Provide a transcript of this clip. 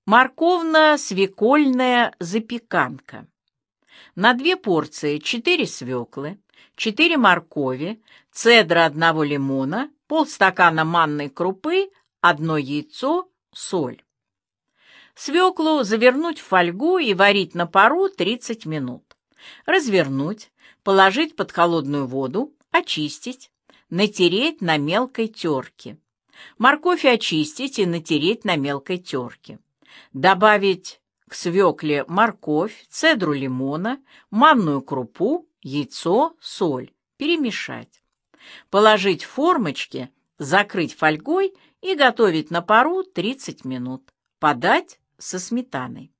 Морковно-свекольная запеканка. На 2 порции 4 свеклы, 4 моркови, цедра 1 лимона, полстакана манной крупы, 1 яйцо, соль. Свеклу завернуть в фольгу и варить на пару 30 минут. Развернуть, положить под холодную воду, очистить, натереть на мелкой терке. Морковь очистить и натереть на мелкой терке. Добавить к свекле морковь, цедру лимона, манную крупу, яйцо, соль. Перемешать. Положить в формочки, закрыть фольгой и готовить на пару 30 минут. Подать со сметаной.